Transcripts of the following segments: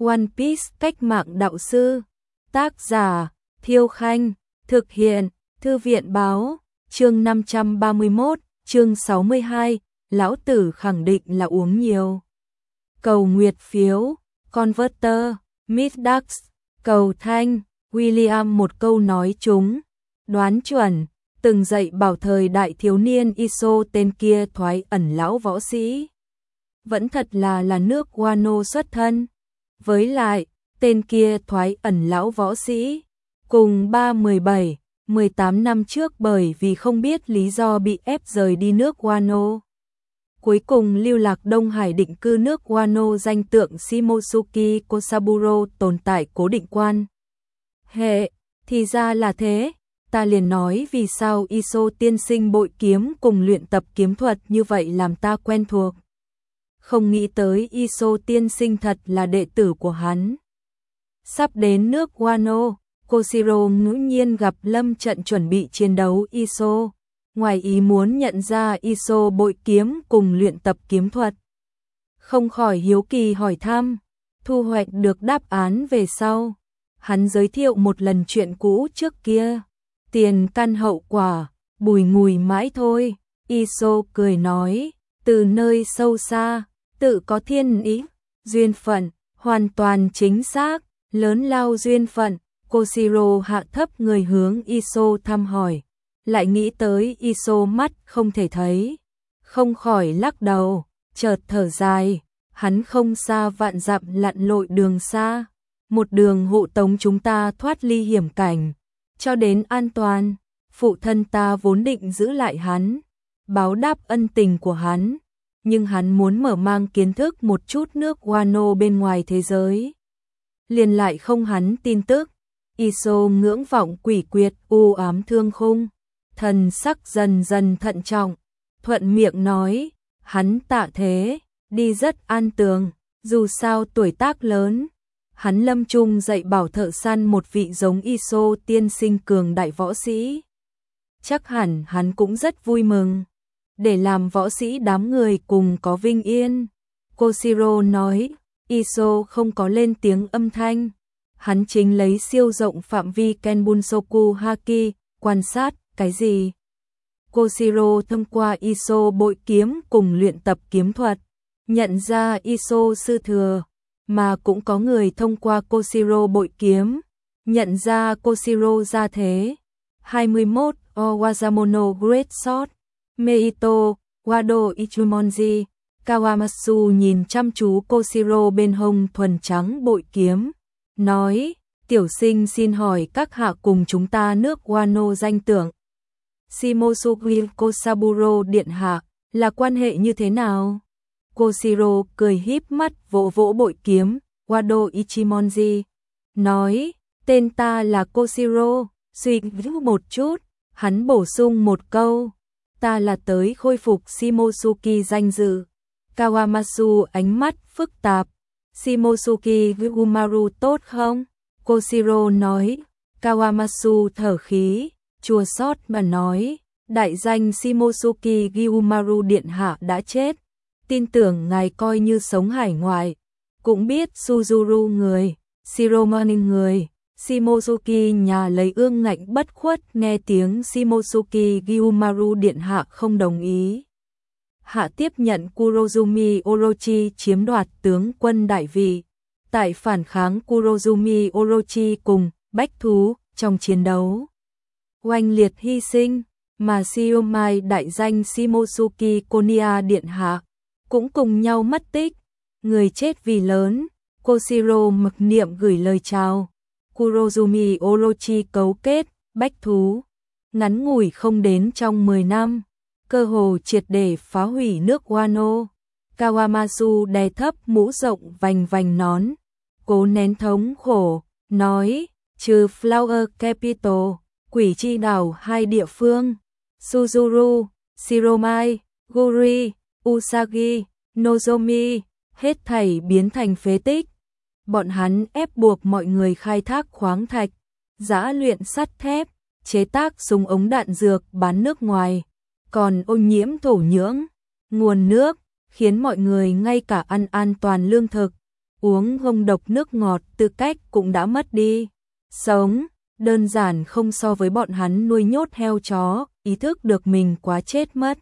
One Piece cách mạng đạo sư. Tác giả Thiêu Khanh. Thực hiện Thư viện báo. Chương 531, chương 62. Lão tử khẳng định là uống nhiều. Cầu nguyệt phiếu. Converter. Middax. Cầu thanh. William một câu nói trúng. Đoán chuẩn. Từng dạy bảo thời đại thiếu niên Iso tên kia thoái ẩn lão võ sĩ. Vẫn thật là nước Wano xuất thân. Với lại, tên kia thoái ẩn lão võ sĩ. Cùng 17 năm trước bởi vì không biết lý do bị ép rời đi nước Wano. Cuối cùng lưu lạc Đông Hải định cư nước Wano, danh tượng Shimosuke Kosaburo tồn tại cố định quan. Hệ, thì ra là thế, ta liền nói vì sao Iso tiên sinh bội kiếm cùng luyện tập kiếm thuật như vậy làm ta quen thuộc. Không nghĩ tới Iso tiên sinh thật là đệ tử của hắn. Sắp đến nước Wano, Koshiro ngẫu nhiên gặp lâm trận chuẩn bị chiến đấu Iso. Ngoài ý muốn nhận ra Iso bội kiếm cùng luyện tập kiếm thuật. Không khỏi hiếu kỳ hỏi thăm, thu hoạch được đáp án về sau. Hắn giới thiệu một lần chuyện cũ trước kia. Tiền căn hậu quả, bùi ngùi mãi thôi. Iso cười nói, từ nơi sâu xa, tự có thiên ý, duyên phận, hoàn toàn chính xác, lớn lao duyên phận. Koshiro hạ thấp người hướng Iso thăm hỏi. Lại nghĩ tới Iso mắt không thể thấy. Không khỏi lắc đầu, chợt thở dài. Hắn không xa vạn dặm lặn lội đường xa. Một đường hộ tống chúng ta thoát ly hiểm cảnh. Cho đến an toàn. Phụ thân ta vốn định giữ lại hắn. Báo đáp ân tình của hắn. Nhưng hắn muốn mở mang kiến thức một chút nước Wano bên ngoài thế giới. Liền lại không hắn tin tức. Iso ngưỡng vọng quỷ quyệt u ám thương khung. Thần sắc dần dần thận trọng. Thuận miệng nói, hắn tạ thế, đi rất an tường, dù sao tuổi tác lớn. Hắn lâm chung dạy bảo thợ săn một vị giống Iso tiên sinh cường đại võ sĩ. Chắc hẳn hắn cũng rất vui mừng. Để làm võ sĩ đám người cùng có vinh yên. Koshiro nói, Iso không có lên tiếng âm thanh. Hắn chính lấy siêu rộng phạm vi Kenbunsoku Haki, quan sát, cái gì? Koshiro thông qua Iso bội kiếm cùng luyện tập kiếm thuật, nhận ra Iso sư thừa, mà cũng có người thông qua Koshiro bội kiếm, nhận ra Koshiro gia thế. 21. Owazamono Great Sword, Meito, Wado Ichimonji, Kawamatsu nhìn chăm chú Koshiro bên hông thuần trắng bội kiếm, nói, tiểu sinh xin hỏi các hạ cùng chúng ta nước Wano danh tưởng. Shimosuke Kosaburo điện hạ, là quan hệ như thế nào? Koshiro cười híp mắt vỗ vỗ bội kiếm, Wado Ichimonji, nói, tên ta là Koshiro, suy nghĩ một chút, hắn bổ sung một câu, ta là tới khôi phục Shimosuke danh dự. Kawamatsu ánh mắt phức tạp, Shimosuke Gumaru tốt không? Koshiro nói. Kawamatsu thở khí, chua xót mà nói, đại danh Shimosuke Gumaru điện hạ đã chết, tin tưởng ngài coi như sống hải ngoại, cũng biết Suzuru người, Shiromani người, Shimosuke nhà lấy ương ngạnh bất khuất, nghe tiếng Shimosuke Gumaru điện hạ không đồng ý. Hạ tiếp nhận Kurozumi Orochi chiếm đoạt tướng quân đại vị, tại phản kháng Kurozumi Orochi cùng bách thú trong chiến đấu. Oanh liệt hy sinh, mà Shiomai đại danh Shimosuke Konya điện hạ cũng cùng nhau mất tích, người chết vì lớn. Koshiro mặc niệm gửi lời chào. Kurozumi Orochi cấu kết bách thú, ngắn ngủi không đến trong 10 năm. Cơ hồ triệt để phá hủy nước Wano. Kawamatsu đè thấp mũ rộng vành vành nón, cố nén thống khổ, nói, trừ Flower Capital, quỷ chi đảo hai địa phương, Suzuru, Shiromai, Guri, Usagi, Nozomi, hết thảy biến thành phế tích. Bọn hắn ép buộc mọi người khai thác khoáng thạch, giã luyện sắt thép, chế tác súng ống đạn dược bán nước ngoài, còn ô nhiễm thổ nhưỡng, nguồn nước, khiến mọi người ngay cả ăn an toàn lương thực uống ngông độc nước ngọt tư cách cũng đã mất đi. Sống, đơn giản không so với bọn hắn nuôi nhốt heo chó, ý thức được mình quá chết mất.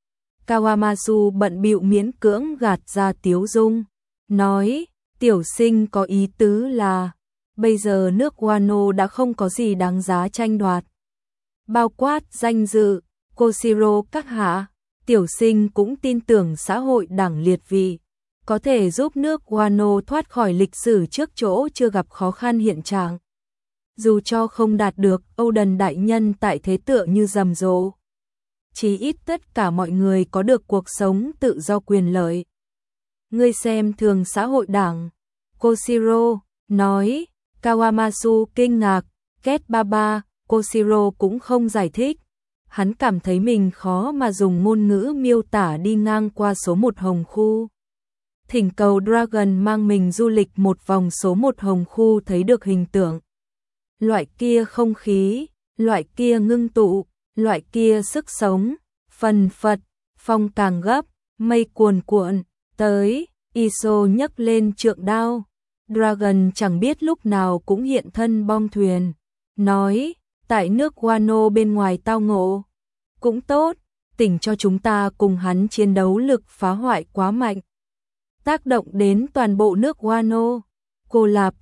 Kawamatsu bận bịu miễn cưỡng gạt ra tiếu dung, nói, tiểu sinh có ý tứ là, bây giờ nước Wano đã không có gì đáng giá tranh đoạt. Bao quát danh dự, Koshiro các hạ, tiểu sinh cũng tin tưởng xã hội đảng liệt vị, có thể giúp nước Wano thoát khỏi lịch sử trước chỗ chưa gặp khó khăn hiện trạng. Dù cho không đạt được Âu Đần đại nhân tại thế tựa như rầm rộ, chí ít tất cả mọi người có được cuộc sống tự do quyền lợi. Ngươi xem thường xã hội đảng, Koshiro nói. Kawamatsu kinh ngạc, Kết Baba, Koshiro cũng không giải thích. Hắn cảm thấy mình khó mà dùng ngôn ngữ miêu tả đi ngang qua số 1 Hồng Khu. Thỉnh cầu Dragon mang mình du lịch một vòng số 1 Hồng Khu thấy được hình tượng. Loại kia không khí, loại kia ngưng tụ, loại kia sức sống, phần phật, phong càng gấp, mây cuồn cuộn, tới, Iso nhấc lên trượng đao. Dragon chẳng biết lúc nào cũng hiện thân bong thuyền, nói, tại nước Wano bên ngoài tao ngộ. Cũng tốt, tỉnh cho chúng ta cùng hắn chiến đấu lực phá hoại quá mạnh. Tác động đến toàn bộ nước Wano. Cô lạp,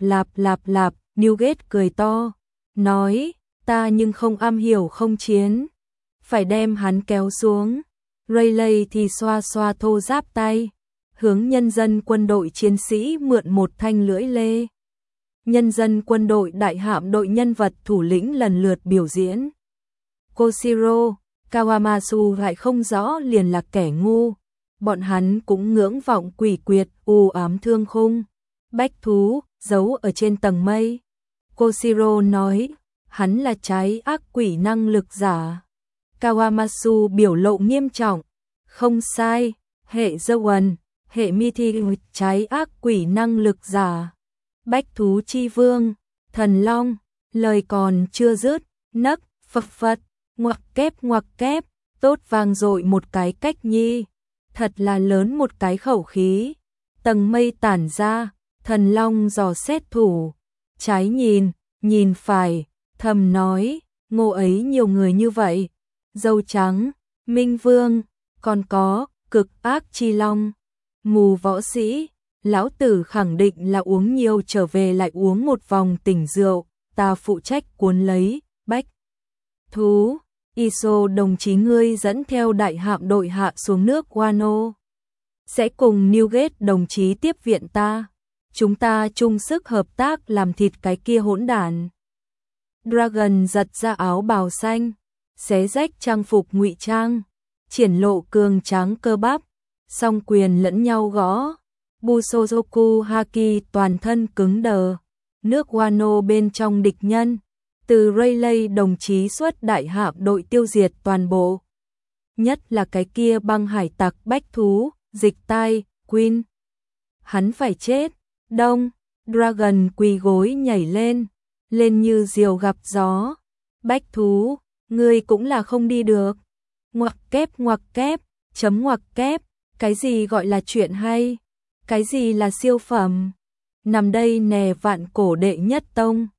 Newgate cười to, nói, ta nhưng không am hiểu không chiến. Phải đem hắn kéo xuống. Rayleigh thì xoa xoa thô giáp tay, hướng nhân dân quân đội chiến sĩ mượn một thanh lưỡi lê. Nhân dân quân đội đại hạm đội nhân vật thủ lĩnh lần lượt biểu diễn. Koshiro, Kawamatsu lại không rõ liền là kẻ ngu. Bọn hắn cũng ngưỡng vọng quỷ quyệt, u ám thương khung. Bách thú, giấu ở trên tầng mây. Koshiro nói, hắn là trái ác quỷ năng lực giả. Kawamatsu biểu lộ nghiêm trọng. Không sai, hệ Zoan, hệ Mithi trái ác quỷ năng lực giả. Bách thú chi vương, thần long, lời còn chưa dứt, nấc, phật, ngoặc kép, tốt vang dội một cái cách nhi. Thật là lớn một cái khẩu khí. Tầng mây tản ra, thần long dò xét thủ. Trái nhìn phải, thầm nói, ngô ấy nhiều người như vậy. Dâu trắng, minh vương, còn có, cực ác chi long. Mù võ sĩ, lão tử khẳng định là uống nhiều trở về lại uống một vòng tỉnh rượu, ta phụ trách cuốn lấy, bách. Thú, Iso đồng chí ngươi dẫn theo đại hạm đội hạ xuống nước Wano. Sẽ cùng Newgate đồng chí tiếp viện ta. Chúng ta chung sức hợp tác làm thịt cái kia hỗn đản. Dragon giật ra áo bào xanh, xé rách trang phục ngụy trang, triển lộ cường tráng cơ bắp, song quyền lẫn nhau gõ. Busozoku Haki toàn thân cứng đờ. Nước Wano bên trong địch nhân. Từ Rayleigh đồng chí xuất đại hạm đội tiêu diệt toàn bộ. Nhất là cái kia băng hải tặc bách thú, dịch tai, Queen. Hắn phải chết. Đông, Dragon quỳ gối nhảy lên như diều gặp gió. Bách thú, ngươi cũng là không đi được. Ngoặc kép, chấm ngoặc kép, cái gì gọi là chuyện hay? Cái gì là siêu phẩm? Nằm đây nè vạn cổ đệ nhất tông.